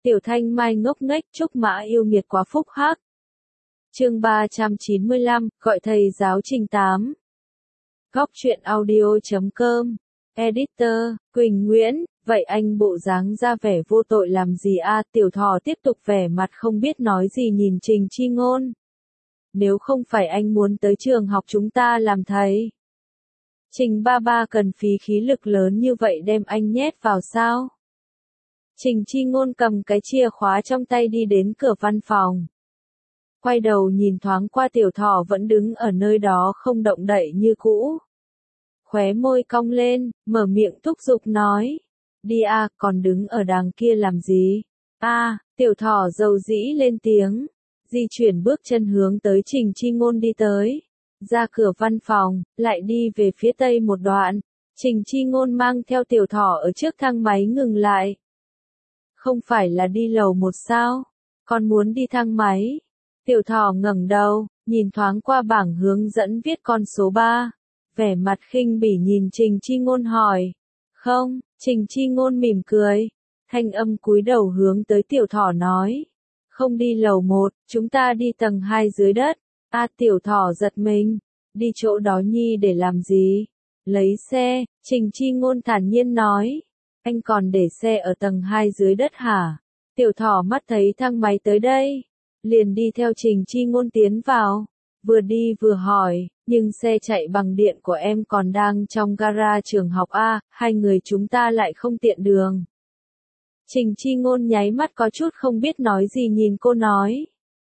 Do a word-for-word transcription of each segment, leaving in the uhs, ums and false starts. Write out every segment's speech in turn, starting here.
Tiểu Thanh Mai ngốc nghếch, Trúc Mã yêu nghiệt quá phúc hắc. Chương ba trăm chín mươi lăm, gọi thầy giáo Trình tám. Góc truyện audio chấm com. Editor, Quỳnh Nguyễn, vậy anh bộ dáng ra vẻ vô tội làm gì a? Tiểu Thỏ tiếp tục vẻ mặt không biết nói gì nhìn Trình Chi Ngôn. Nếu không phải anh muốn tới trường học chúng ta làm thầy, Trình ba ba cần phí khí lực lớn như vậy đem anh nhét vào sao? Trình Chi Ngôn cầm cái chìa khóa trong tay đi đến cửa văn phòng. Quay đầu nhìn thoáng qua Tiểu Thỏ vẫn đứng ở nơi đó không động đậy như cũ. Khóe môi cong lên, mở miệng thúc giục nói. Đi a, còn đứng ở đằng kia làm gì? A, Tiểu Thỏ dầu dĩ lên tiếng. Di chuyển bước chân hướng tới Trình Chi Ngôn đi tới. Ra cửa văn phòng, lại đi về phía tây một đoạn. Trình Chi Ngôn mang theo Tiểu Thỏ ở trước thang máy ngừng lại. Không phải là đi lầu một sao? Con muốn đi thang máy. Tiểu Thỏ ngẩng đầu, nhìn thoáng qua bảng hướng dẫn viết con số ba. Vẻ mặt khinh bỉ nhìn Trình Chi Ngôn hỏi. Không, Trình Chi Ngôn mỉm cười. Thanh âm cúi đầu hướng tới Tiểu Thỏ nói. Không đi lầu một, chúng ta đi tầng hai dưới đất. A à, Tiểu Thỏ giật mình. Đi chỗ đó nhi để làm gì? Lấy xe, Trình Chi Ngôn thản nhiên nói. Anh còn để xe ở tầng hai dưới đất hả? Tiểu Thỏ mắt thấy thang máy tới đây. Liền đi theo Trình Chi Ngôn tiến vào. Vừa đi vừa hỏi, nhưng xe chạy bằng điện của em còn đang trong gara trường học A, hai người chúng ta lại không tiện đường. Trình Chi Ngôn nháy mắt có chút không biết nói gì nhìn cô nói.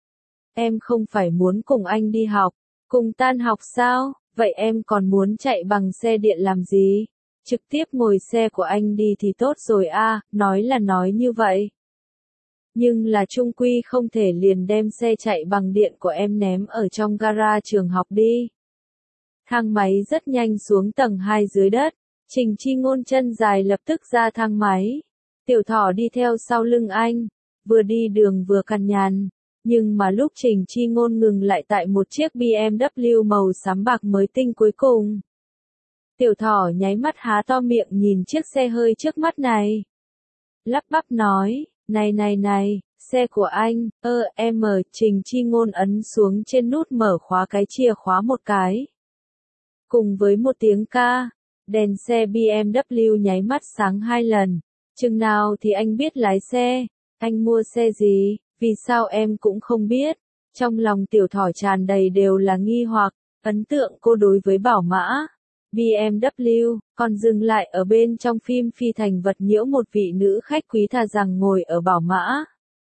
Em không phải muốn cùng anh đi học, cùng tan học sao, vậy em còn muốn chạy bằng xe điện làm gì? Trực tiếp ngồi xe của anh đi thì tốt rồi a, nói là nói như vậy. Nhưng là chung quy không thể liền đem xe chạy bằng điện của em ném ở trong gara trường học đi. Thang máy rất nhanh xuống tầng hai dưới đất, Trình Chi Ngôn chân dài lập tức ra thang máy. Tiểu Thỏ đi theo sau lưng anh, vừa đi đường vừa cằn nhằn. Nhưng mà lúc Trình Chi Ngôn ngừng lại tại một chiếc bê em vê màu xám bạc mới tinh cuối cùng. Tiểu Thỏ nháy mắt há to miệng nhìn chiếc xe hơi trước mắt này. Lắp bắp nói, này này này, xe của anh, ơ, em mở, Trình Chi Ngôn ấn xuống trên nút mở khóa cái chìa khóa một cái. Cùng với một tiếng ca, đèn xe bê em vê nháy mắt sáng hai lần. Chừng nào thì anh biết lái xe, anh mua xe gì, vì sao em cũng không biết. Trong lòng Tiểu Thỏ tràn đầy đều là nghi hoặc, ấn tượng cô đối với Bảo Mã bê em vê, còn dừng lại ở bên trong phim Phi Thành Vật Nhiễu một vị nữ khách quý thà rằng ngồi ở Bảo Mã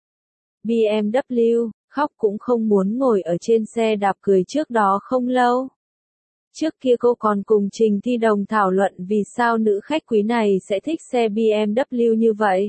bê em vê, khóc cũng không muốn ngồi ở trên xe đạp cười trước đó không lâu. Trước kia cô còn cùng Trình Thi Đồng thảo luận vì sao nữ khách quý này sẽ thích xe bê em vê như vậy.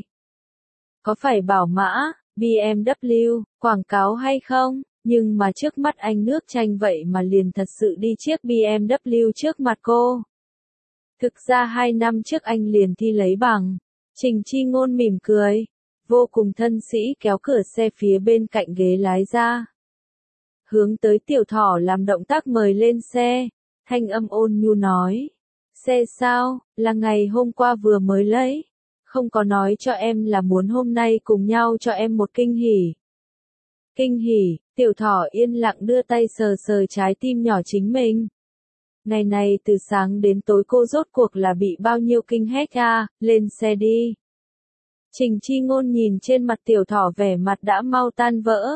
Có phải Bảo Mã bê em vê quảng cáo hay không? Nhưng mà trước mắt anh nước chanh vậy mà liền thật sự đi chiếc bê em vê trước mặt cô. Thực ra hai năm trước anh liền thi lấy bằng. Trình Chi Ngôn mỉm cười, vô cùng thân sĩ kéo cửa xe phía bên cạnh ghế lái ra. Hướng tới Tiểu Thỏ làm động tác mời lên xe, thanh âm ôn nhu nói. Xe sao, là ngày hôm qua vừa mới lấy. Không có nói cho em là muốn hôm nay cùng nhau cho em một kinh hỉ. Kinh hỉ, Tiểu Thỏ yên lặng đưa tay sờ sờ trái tim nhỏ chính mình. Ngày này từ sáng đến tối cô rốt cuộc là bị bao nhiêu kinh hét à, lên xe đi. Trình Chi Ngôn nhìn trên mặt Tiểu Thỏ vẻ mặt đã mau tan vỡ.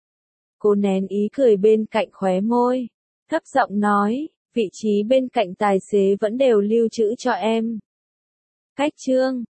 Cô nén ý cười bên cạnh khóe môi, thấp giọng nói, vị trí bên cạnh tài xế vẫn đều lưu trữ cho em. Cách chương,